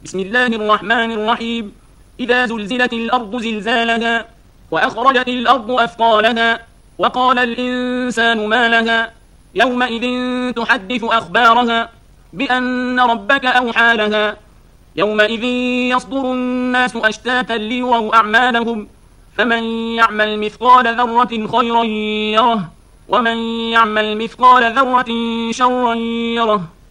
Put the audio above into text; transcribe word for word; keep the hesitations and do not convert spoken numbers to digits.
بسم الله الرحمن الرحيم. إذا زلزلت الأرض زلزالها وأخرجت الأرض أثقالها وقال الإنسان ما لها يومئذ تحدث أخبارها بأن ربك أوحى لها يومئذ يصدر الناس أشتاتا ليروا أعمالهم فمن يعمل مثقال ذرة خيرا يره ومن يعمل مثقال ذرة شرا يره